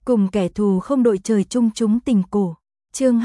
Cùng kẻ thù không đội trời chung chúng tình cổ. Chương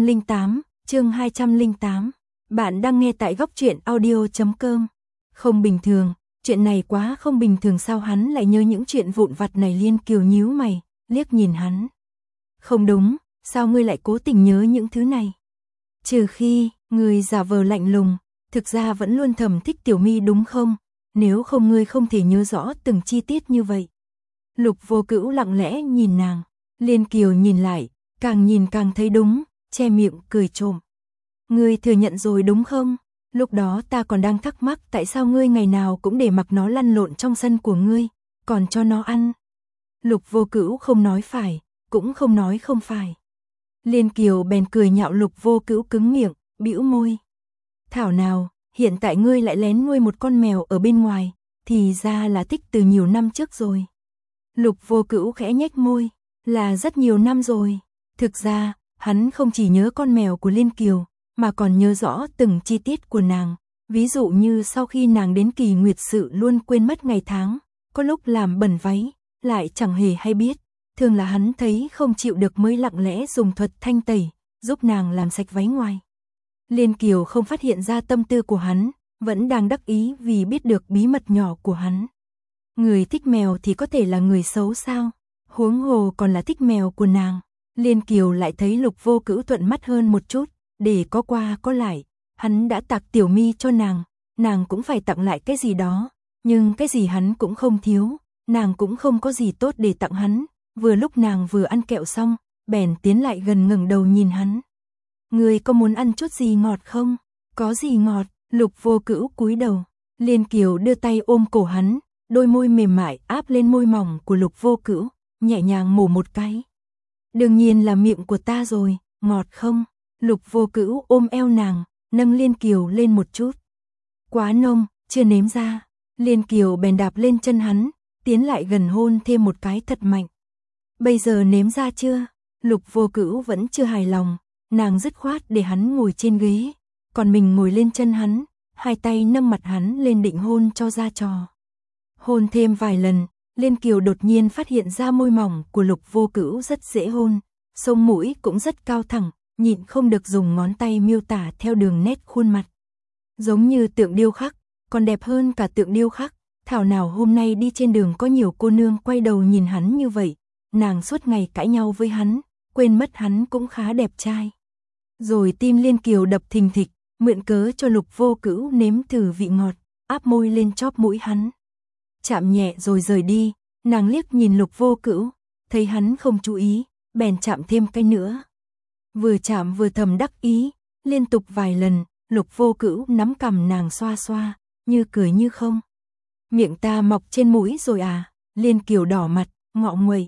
208. Bạn đang nghe tại góc truyện audio.com. Không bình thường, chuyện này quá không bình thường, sao hắn lại nhớ những chuyện vụn vặt này? Liên Kiều nhíu mày, liếc nhìn hắn. Không đúng, sao ngươi lại cố tình nhớ những thứ này? Trừ khi, ngươi giả vờ lạnh lùng, thực ra vẫn luôn thầm thích Tiểu My đúng không? Nếu không ngươi không thể nhớ rõ từng chi tiết như vậy. Lục Vô Cữu lặng lẽ nhìn nàng, Liên Kiều nhìn lại, càng nhìn càng thấy đúng, che miệng cười trộm. Ngươi thừa nhận rồi đúng không? Lúc đó ta còn đang thắc mắc tại sao ngươi ngày nào cũng để mặc nó lăn lộn trong sân của ngươi, còn cho nó ăn. Lục Vô Cữu không nói phải, cũng không nói không phải. Liên Kiều bèn cười nhạo Lục Vô Cữu cứng miệng, bĩu môi. Thảo nào, hiện tại ngươi lại lén nuôi một con mèo ở bên ngoài, thì ra là thích từ nhiều năm trước rồi. Lục Vô Cữu khẽ nhếch môi, là rất nhiều năm rồi. Thực ra, hắn không chỉ nhớ con mèo của Liên Kiều, mà còn nhớ rõ từng chi tiết của nàng. Ví dụ như sau khi nàng đến kỳ nguyệt sự luôn quên mất ngày tháng, có lúc làm bẩn váy, lại chẳng hề hay biết. Thường là hắn thấy không chịu được mới lặng lẽ dùng thuật thanh tẩy, giúp nàng làm sạch váy ngoài. Liên Kiều không phát hiện ra tâm tư của hắn, vẫn đang đắc ý vì biết được bí mật nhỏ của hắn. Người thích mèo thì có thể là người xấu sao? Huống hồ còn là thích mèo của nàng. Liên Kiều lại thấy Lục Vô Cữu thuận mắt hơn một chút, để có qua có lại. Hắn đã tặng Tiểu My cho nàng cũng phải tặng lại cái gì đó. Nhưng cái gì hắn cũng không thiếu, nàng cũng không có gì tốt để tặng hắn. Vừa lúc nàng vừa ăn kẹo xong, bèn tiến lại gần ngẩng đầu nhìn hắn. Ngươi có muốn ăn chút gì ngọt không? Có gì ngọt? Lục Vô Cữu cúi đầu. Liên Kiều đưa tay ôm cổ hắn, đôi môi mềm mại áp lên môi mỏng của Lục Vô Cữu, nhẹ nhàng mổ một cái. Đương nhiên là miệng của ta rồi, ngọt không? Lục Vô Cữu ôm eo nàng, nâng Liên Kiều lên một chút. Quá nông, chưa nếm ra. Liên Kiều bèn đạp lên chân hắn, tiến lại gần hôn thêm một cái thật mạnh. Bây giờ nếm ra chưa? Lục Vô Cữu vẫn chưa hài lòng, nàng dứt khoát để hắn ngồi trên ghế, còn mình ngồi lên chân hắn, hai tay nâng mặt hắn lên định hôn cho ra trò. Hôn thêm vài lần, Liên Kiều đột nhiên phát hiện ra môi mỏng của Lục Vô Cữu rất dễ hôn, sống mũi cũng rất cao thẳng, nhịn không được dùng ngón tay miêu tả theo đường nét khuôn mặt. Giống như tượng điêu khắc, còn đẹp hơn cả tượng điêu khắc. Thảo nào hôm nay đi trên đường có nhiều cô nương quay đầu nhìn hắn như vậy, nàng suốt ngày cãi nhau với hắn, quên mất hắn cũng khá đẹp trai. Rồi tim Liên Kiều đập thình thịch, mượn cớ cho Lục Vô Cữu nếm thử vị ngọt, áp môi lên chóp mũi hắn. Chạm nhẹ rồi rời đi, nàng liếc nhìn Lục Vô Cữu, thấy hắn không chú ý, bèn chạm thêm cái nữa. Vừa chạm vừa thầm đắc ý, liên tục vài lần, Lục Vô Cữu nắm cằm nàng xoa xoa, như cười như không. Miệng ta mọc trên mũi rồi à? Liên Kiều đỏ mặt, ngọ nguậy.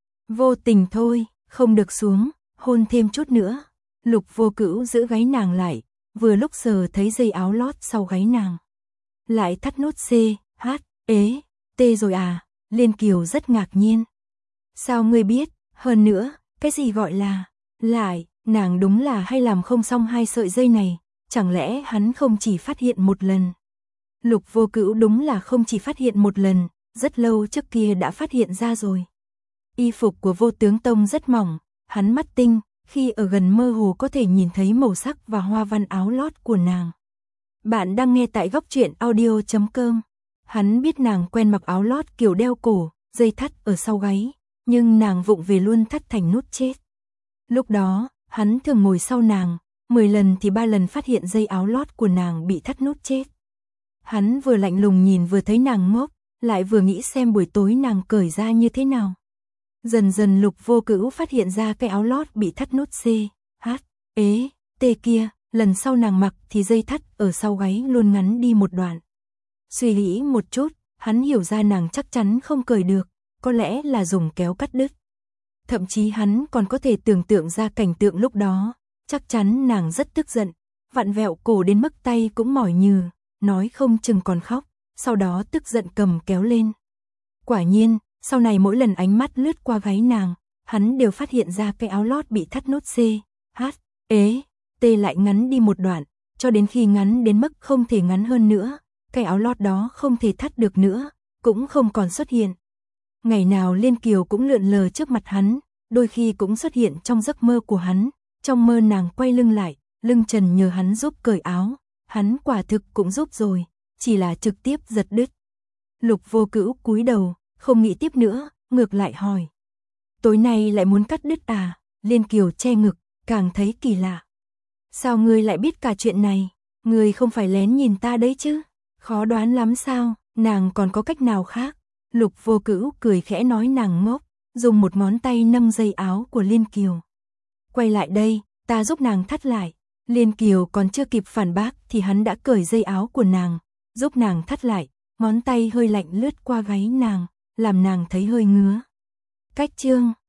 Vô tình thôi, không được xuống, hôn thêm chút nữa. Lục Vô Cữu giữ gáy nàng lại, vừa lúc sờ thấy dây áo lót sau gáy nàng. Lại thắt nút C, H, ế, T rồi à? Liên Kiều rất ngạc nhiên. Sao ngươi biết? Hơn nữa, cái gì gọi là lại? Nàng đúng là hay làm không xong hai sợi dây này, chẳng lẽ hắn không chỉ phát hiện một lần? Lục Vô Cữu đúng là không chỉ phát hiện một lần, rất lâu trước kia đã phát hiện ra rồi. Y phục của Vô Tướng Tông rất mỏng, hắn mắt tinh, khi ở gần mơ hồ có thể nhìn thấy màu sắc và hoa văn áo lót của nàng. Bạn đang nghe tại góc truyện audio.com. Hắn biết nàng quen mặc áo lót kiểu đeo cổ, dây thắt ở sau gáy, nhưng nàng vụng về luôn thắt thành nút chết. Lúc đó, hắn thường ngồi sau nàng, 10 lần thì 3 lần phát hiện dây áo lót của nàng bị thắt nút chết. Hắn vừa lạnh lùng nhìn vừa thấy nàng ngốc, lại vừa nghĩ xem buổi tối nàng cởi ra như thế nào. Dần dần Lục Vô Cữu phát hiện ra cái áo lót bị thắt nút C, H, ế, T kia, lần sau nàng mặc thì dây thắt ở sau gáy luôn ngắn đi một đoạn. Suy nghĩ một chút, hắn hiểu ra nàng chắc chắn không cởi được, có lẽ là dùng kéo cắt đứt. Thậm chí hắn còn có thể tưởng tượng ra cảnh tượng lúc đó, chắc chắn nàng rất tức giận, vặn vẹo cổ đến mức tay cũng mỏi nhừ, nói không chừng còn khóc, sau đó tức giận cầm kéo lên. Quả nhiên, sau này mỗi lần ánh mắt lướt qua gáy nàng, hắn đều phát hiện ra cái áo lót bị thắt nút C, H, ế, T lại ngắn đi một đoạn, cho đến khi ngắn đến mức không thể ngắn hơn nữa, cái áo lót đó không thể thắt được nữa, cũng không còn xuất hiện. Ngày nào Liên Kiều cũng lượn lờ trước mặt hắn, đôi khi cũng xuất hiện trong giấc mơ của hắn. Trong mơ nàng quay lưng lại, lưng trần nhờ hắn giúp cởi áo, hắn quả thực cũng giúp rồi, chỉ là trực tiếp giật đứt. Lục Vô Cữu cúi đầu, không nghĩ tiếp nữa, ngược lại hỏi. Tối nay lại muốn cắt đứt à? Liên Kiều che ngực, càng thấy kỳ lạ. Sao ngươi lại biết cả chuyện này? Ngươi không phải lén nhìn ta đấy chứ? Khó đoán lắm sao? Nàng còn có cách nào khác? Lục Vô Cữu cười khẽ nói nàng ngốc, dùng một ngón tay nâng dây áo của Liên Kiều. Quay lại đây, ta giúp nàng thắt lại. Liên Kiều còn chưa kịp phản bác thì hắn đã cởi dây áo của nàng, giúp nàng thắt lại, ngón tay hơi lạnh lướt qua gáy nàng, làm nàng thấy hơi ngứa. Cách chương